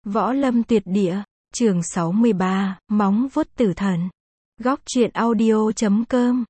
Võ Lâm Tuyệt Địa, chương 63, Móng vuốt tử thần. Góc truyện audio.com.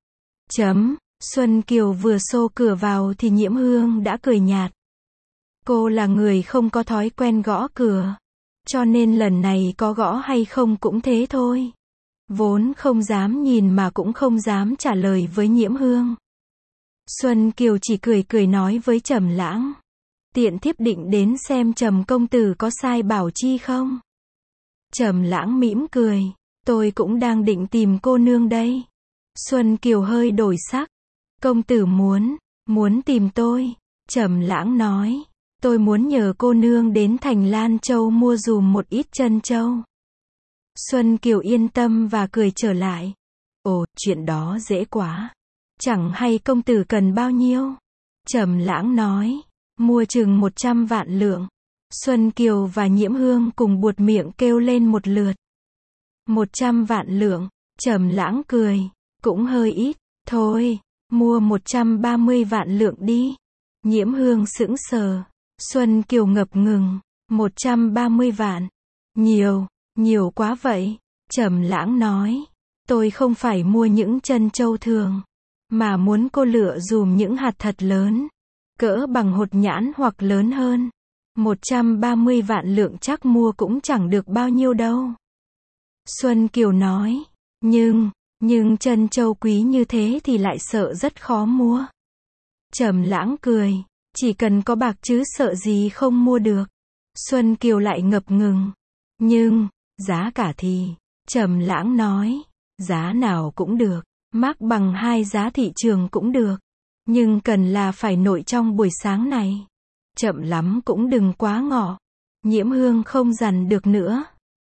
Xuân Kiều vừa xô cửa vào thì Nhiễm Hương đã cười nhạt. Cô là người không có thói quen gõ cửa, cho nên lần này có gõ hay không cũng thế thôi. Vốn không dám nhìn mà cũng không dám trả lời với Nhiễm Hương. Xuân Kiều chỉ cười cười nói với Trầm Lãng. Tiện thiếp định đến xem Trầm công tử có sai bảo chi không? Trầm Lãng mỉm cười. Tôi cũng đang định tìm cô nương đây. Xuân Kiều hơi đổi sắc. Công tử muốn tìm tôi. Trầm Lãng nói. Tôi muốn nhờ cô nương đến thành Lan Châu mua dùm một ít trân châu. Xuân Kiều yên tâm và cười trở lại. Ồ, chuyện đó dễ quá. Chẳng hay công tử cần bao nhiêu? Trầm Lãng nói. Mua chừng 100 vạn lượng. Xuân Kiều và Nhiễm Hương cùng buột miệng kêu lên một lượt. 100 vạn lượng. Trầm Lãng cười. Cũng hơi ít. Thôi, mua 130 vạn lượng đi. Nhiễm Hương sững sờ. Xuân Kiều ngập ngừng. 130 vạn. Nhiều quá vậy. Trầm Lãng nói. Tôi không phải mua những trân châu thường, mà muốn cô lựa dùm những hạt thật lớn, cỡ bằng hột nhãn hoặc lớn hơn. 130 vạn lượng chắc mua cũng chẳng được bao nhiêu đâu. Xuân Kiều nói. Nhưng trân châu quý như thế thì lại sợ rất khó mua. Trầm Lãng cười. Chỉ cần có bạc chứ sợ gì không mua được. Xuân Kiều lại ngập ngừng. Nhưng, giá cả thì, Trầm Lãng nói. Giá nào cũng được, mác bằng 2 giá thị trường cũng được. Nhưng cần là phải nội trong buổi sáng này. Chậm lắm cũng đừng quá ngọ. Nhiễm Hương không dằn được nữa.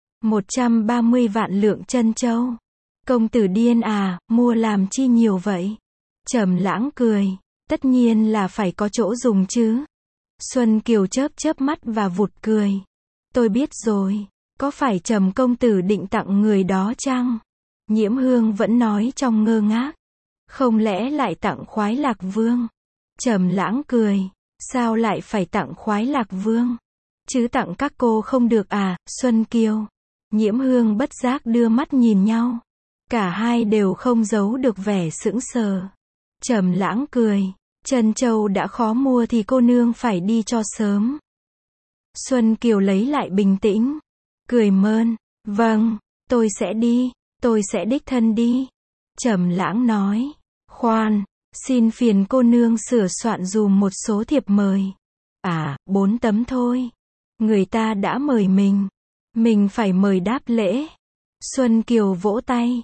130 vạn lượng trân châu. Công tử điên à, mua làm chi nhiều vậy? Trầm Lãng cười. Tất nhiên là phải có chỗ dùng chứ. Xuân Kiều chớp mắt và vụt cười. Tôi biết rồi, có phải Trầm công tử định tặng người đó chăng? Nhiễm Hương vẫn nói trong ngơ ngác. Không lẽ lại tặng Khoái Lạc Vương? Trầm Lãng cười. Sao lại phải tặng Khoái Lạc Vương? Chứ tặng các cô không được à, Xuân Kiều? Nhiễm Hương bất giác đưa mắt nhìn nhau. Cả hai đều không giấu được vẻ sững sờ. Trầm Lãng cười. Trân châu đã khó mua thì cô nương phải đi cho sớm. Xuân Kiều lấy lại bình tĩnh. Cười mơn. Vâng, tôi sẽ đích thân đi. Trầm Lãng nói. Khoan, xin phiền cô nương sửa soạn dùm một số thiệp mời. 4 tấm thôi. Người ta đã mời mình phải mời đáp lễ. Xuân Kiều vỗ tay.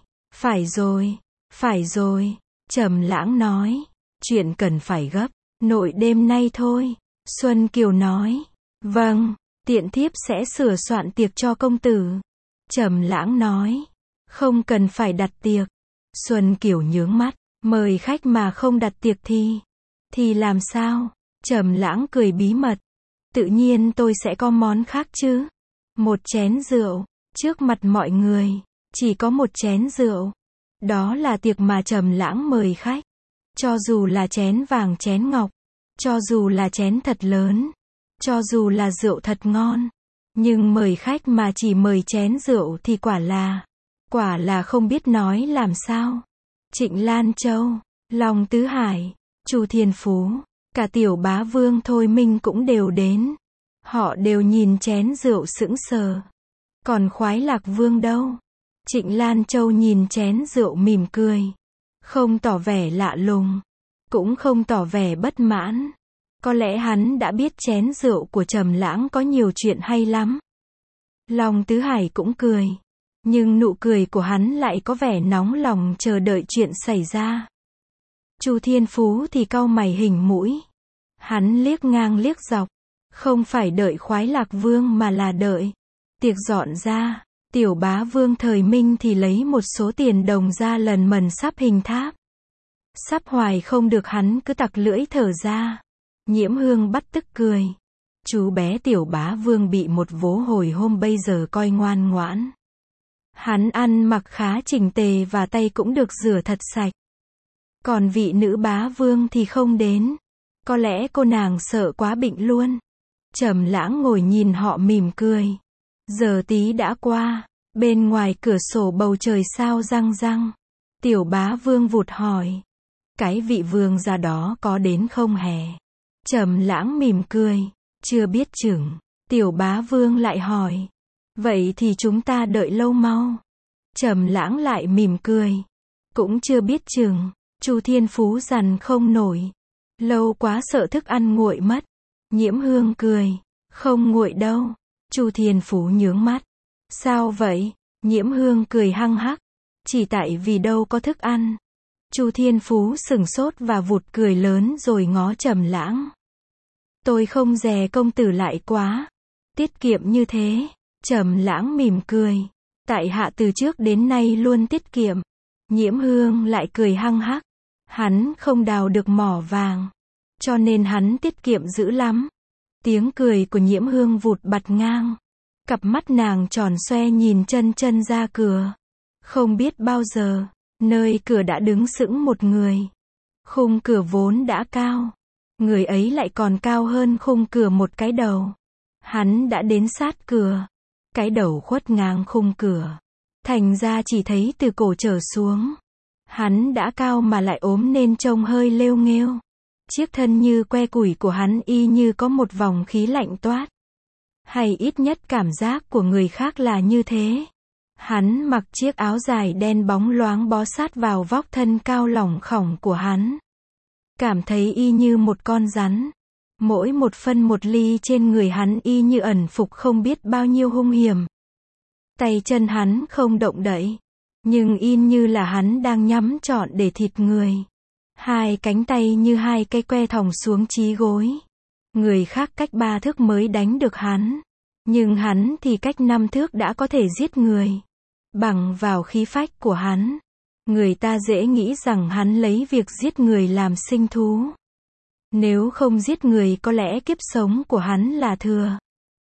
Phải rồi. Trầm Lãng nói. Chuyện cần phải gấp, nội đêm nay thôi. Xuân Kiều nói. Vâng, tiện thiếp sẽ sửa soạn tiệc cho công tử. Trầm Lãng nói. Không cần phải đặt tiệc. Xuân Kiều nhướng mắt. Mời khách mà không đặt tiệc thì làm sao? Trầm Lãng cười bí mật. Tự nhiên tôi sẽ có món khác chứ. Một chén rượu, trước mặt mọi người, chỉ có một chén rượu. Đó là tiệc mà Trầm Lãng mời khách. Cho dù là chén vàng chén ngọc, cho dù là chén thật lớn, cho dù là rượu thật ngon, nhưng mời khách mà chỉ mời chén rượu thì quả là không biết nói làm sao. Trịnh Lan Châu, Long Tứ Hải, Chu Thiên Phú, cả Tiểu Bá Vương Thôi Minh cũng đều đến. Họ đều nhìn chén rượu sững sờ. Còn Khoái Lạc Vương đâu? Trịnh Lan Châu nhìn chén rượu mỉm cười. Không tỏ vẻ lạ lùng, cũng không tỏ vẻ bất mãn. Có lẽ hắn đã biết chén rượu của Trầm Lãng có nhiều chuyện hay lắm. Long Tứ Hải cũng cười. Nhưng nụ cười của hắn lại có vẻ nóng lòng chờ đợi chuyện xảy ra. Chu Thiên Phú thì cau mày hình mũi. Hắn liếc ngang liếc dọc. Không phải đợi Khoái Lạc Vương mà là đợi tiệc dọn ra. Tiểu Bá Vương Thời Minh thì lấy một số tiền đồng ra lần mần sắp hình tháp. Sắp hoài không được hắn cứ tặc lưỡi thở ra. Nhiễm Hương bắt tức cười. Chú bé Tiểu Bá Vương bị một vố hồi hôm bây giờ coi ngoan ngoãn. Hắn ăn mặc khá chỉnh tề và tay cũng được rửa thật sạch. Còn vị nữ bá vương thì không đến. Có lẽ cô nàng sợ quá bệnh luôn. Trầm Lãng ngồi nhìn họ mỉm cười. Giờ tí đã qua, bên ngoài cửa sổ bầu trời sao răng răng. Tiểu Bá Vương vụt hỏi, cái vị vương gia đó có đến không hè? Trầm Lãng mỉm cười, chưa biết chừng. Tiểu Bá Vương lại hỏi, vậy thì chúng ta đợi lâu mau. Trầm Lãng lại mỉm cười, cũng chưa biết chừng. Chu Thiên Phú dằn không nổi, lâu quá sợ thức ăn nguội mất. Nhiễm Hương cười, không nguội đâu. Chu Thiên Phú nhướng mắt, sao vậy? Nhiễm Hương cười hăng hắc, chỉ tại vì đâu có thức ăn. Chu Thiên Phú sững sốt và vụt cười lớn rồi ngó Trầm Lãng. Tôi không dè công tử lại quá tiết kiệm như thế. Trầm Lãng mỉm cười, tại hạ từ trước đến nay luôn tiết kiệm. Nhiễm Hương lại cười hăng hắc, hắn không đào được mỏ vàng, cho nên hắn tiết kiệm dữ lắm. Tiếng cười của Nhiễm Hương vụt bật ngang, cặp mắt nàng tròn xoe nhìn chân chân ra cửa. Không biết bao giờ, nơi cửa đã đứng sững một người. Khung cửa vốn đã cao, người ấy lại còn cao hơn khung cửa một cái đầu. Hắn đã đến sát cửa, cái đầu khuất ngang khung cửa, thành ra chỉ thấy từ cổ trở xuống. Hắn đã cao mà lại ốm nên trông hơi lêu nghêu. Chiếc thân như que củi của hắn y như có một vòng khí lạnh toát. Hay ít nhất cảm giác của người khác là như thế. Hắn mặc chiếc áo dài đen bóng loáng bó sát vào vóc thân cao lỏng khỏng của hắn. Cảm thấy y như một con rắn. Mỗi một phân một ly trên người hắn y như ẩn phục không biết bao nhiêu hung hiểm. Tay chân hắn không động đậy, nhưng in như là hắn đang nhắm trọn để thịt người. Hai cánh tay như hai cây que thòng xuống chí gối. Người khác cách 3 thước mới đánh được hắn, nhưng hắn thì cách 5 thước đã có thể giết người. Bằng vào khí phách của hắn, người ta dễ nghĩ rằng hắn lấy việc giết người làm sinh thú. Nếu không giết người có lẽ kiếp sống của hắn là thừa.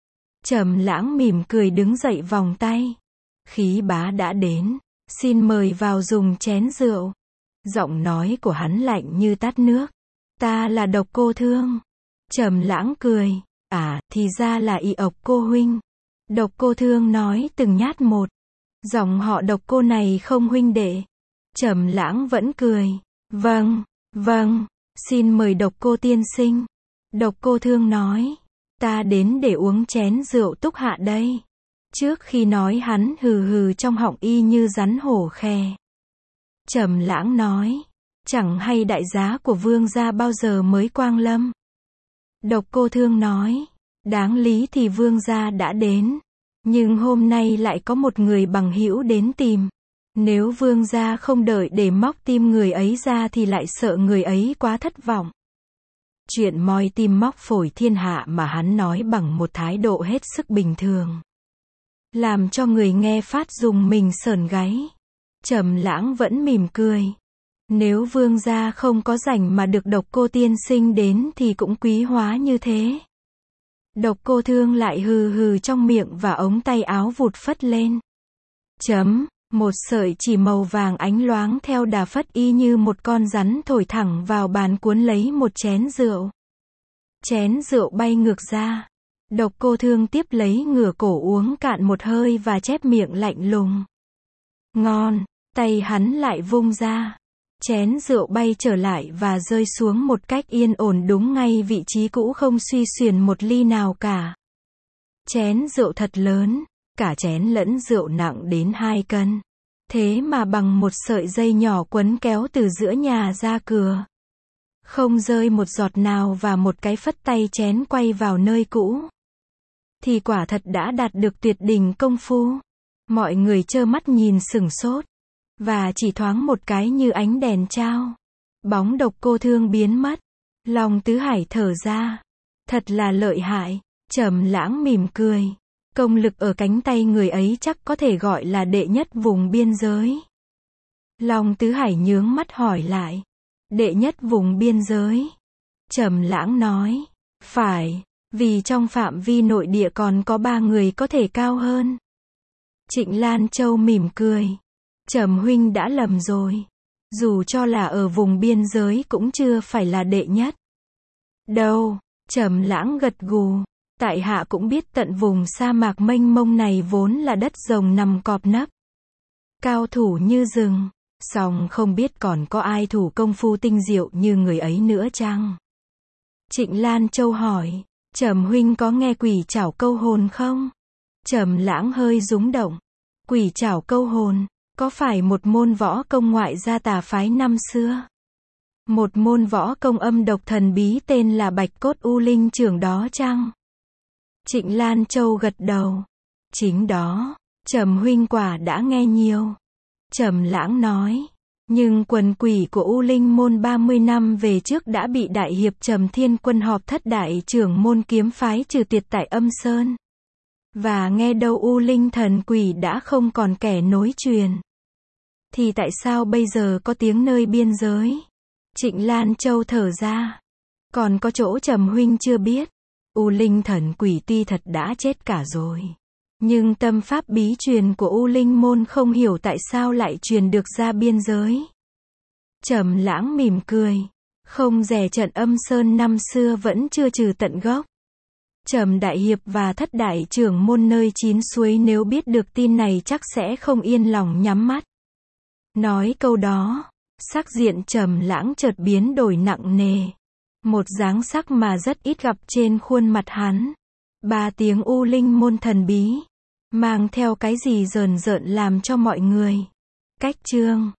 Trầm Lãng mỉm cười đứng dậy vòng tay. Khí bá đã đến, xin mời vào dùng chén rượu. Giọng nói của hắn lạnh như tát nước. Ta là Độc Cô Thương. Trầm Lãng cười, thì ra là Y ộc cô huynh. Độc Cô Thương nói từng nhát một. Dòng họ Độc Cô này không huynh đệ. Trầm Lãng vẫn cười. Vâng, xin mời Độc Cô tiên sinh. Độc Cô Thương nói, ta đến để uống chén rượu túc hạ đây. Trước khi nói hắn hừ hừ trong họng y như rắn hổ khe. Trầm Lãng nói, chẳng hay đại giá của vương gia bao giờ mới quang lâm. Độc Cô Thương nói, đáng lý thì vương gia đã đến, nhưng hôm nay lại có một người bằng hữu đến tìm. Nếu vương gia không đợi để móc tim người ấy ra thì lại sợ người ấy quá thất vọng. Chuyện moi tim móc phổi thiên hạ mà hắn nói bằng một thái độ hết sức bình thường, làm cho người nghe phát rùng mình sởn gáy. Trầm Lãng vẫn mỉm cười. Nếu vương gia không có rảnh mà được Độc Cô tiên sinh đến thì cũng quý hóa như thế. Độc Cô Thương lại hừ hừ trong miệng và ống tay áo vụt phất lên. Một sợi chỉ màu vàng ánh loáng theo đà phất y như một con rắn thổi thẳng vào bàn cuốn lấy một chén rượu. Chén rượu bay ngược ra. Độc Cô Thương tiếp lấy ngửa cổ uống cạn một hơi và chép miệng lạnh lùng. Ngon, tay hắn lại vung ra. Chén rượu bay trở lại và rơi xuống một cách yên ổn đúng ngay vị trí cũ không suy xuyển một ly nào cả. Chén rượu thật lớn, cả chén lẫn rượu nặng đến 2 cân. Thế mà bằng một sợi dây nhỏ quấn kéo từ giữa nhà ra cửa. Không rơi một giọt nào và một cái phất tay chén quay vào nơi cũ. Thì quả thật đã đạt được tuyệt đỉnh công phu. Mọi người trơ mắt nhìn sửng sốt. Và chỉ thoáng một cái như ánh đèn trao. Bóng Độc Cô Thương biến mất. Long Tứ Hải thở ra. Thật là lợi hại. Trầm Lãng mỉm cười. Công lực ở cánh tay người ấy chắc có thể gọi là đệ nhất vùng biên giới. Long Tứ Hải nhướng mắt hỏi lại. Đệ nhất vùng biên giới. Trầm Lãng nói. Phải, vì trong phạm vi nội địa còn có 3 người có thể cao hơn. Trịnh Lan Châu mỉm cười. Trầm huynh đã lầm rồi. Dù cho là ở vùng biên giới cũng chưa phải là đệ nhất. Đâu, Trầm Lãng gật gù. Tại hạ cũng biết tận vùng sa mạc mênh mông này vốn là đất rồng nằm cọp nấp. Cao thủ như rừng. Song không biết còn có ai thủ công phu tinh diệu như người ấy nữa chăng? Trịnh Lan Châu hỏi. Trầm huynh có nghe quỷ trảo câu hồn không? Trầm Lãng hơi rúng động. Quỷ trảo câu hồn, có phải một môn võ công ngoại gia tà phái năm xưa? Một môn võ công âm độc thần bí tên là Bạch Cốt U Linh Trưởng đó chăng? Trịnh Lan Châu gật đầu. Chính đó, Trầm huynh quả đã nghe nhiều. Trầm Lãng nói. Nhưng quần quỷ của U Linh môn 30 năm về trước đã bị đại hiệp Trầm Thiên Quân họp thất đại trưởng môn kiếm phái trừ tiệt tại Âm Sơn. Và nghe đâu U Linh thần quỷ đã không còn kẻ nối truyền. Thì tại sao bây giờ có tiếng nơi biên giới? Trịnh Lan Châu thở ra. Còn có chỗ Trầm huynh chưa biết. U Linh thần quỷ tuy thật đã chết cả rồi. Nhưng tâm pháp bí truyền của U Linh môn không hiểu tại sao lại truyền được ra biên giới. Trầm Lãng mỉm cười. Không dè trận Âm Sơn năm xưa vẫn chưa trừ tận gốc. Trầm đại hiệp và thất đại trưởng môn nơi chín suối nếu biết được tin này chắc sẽ không yên lòng nhắm mắt. Nói câu đó, sắc diện Trầm Lãng chợt biến đổi nặng nề. Một dáng sắc mà rất ít gặp trên khuôn mặt hắn. 3 tiếng U Linh môn thần bí, mang theo cái gì rờn rợn làm cho mọi người. Cách chương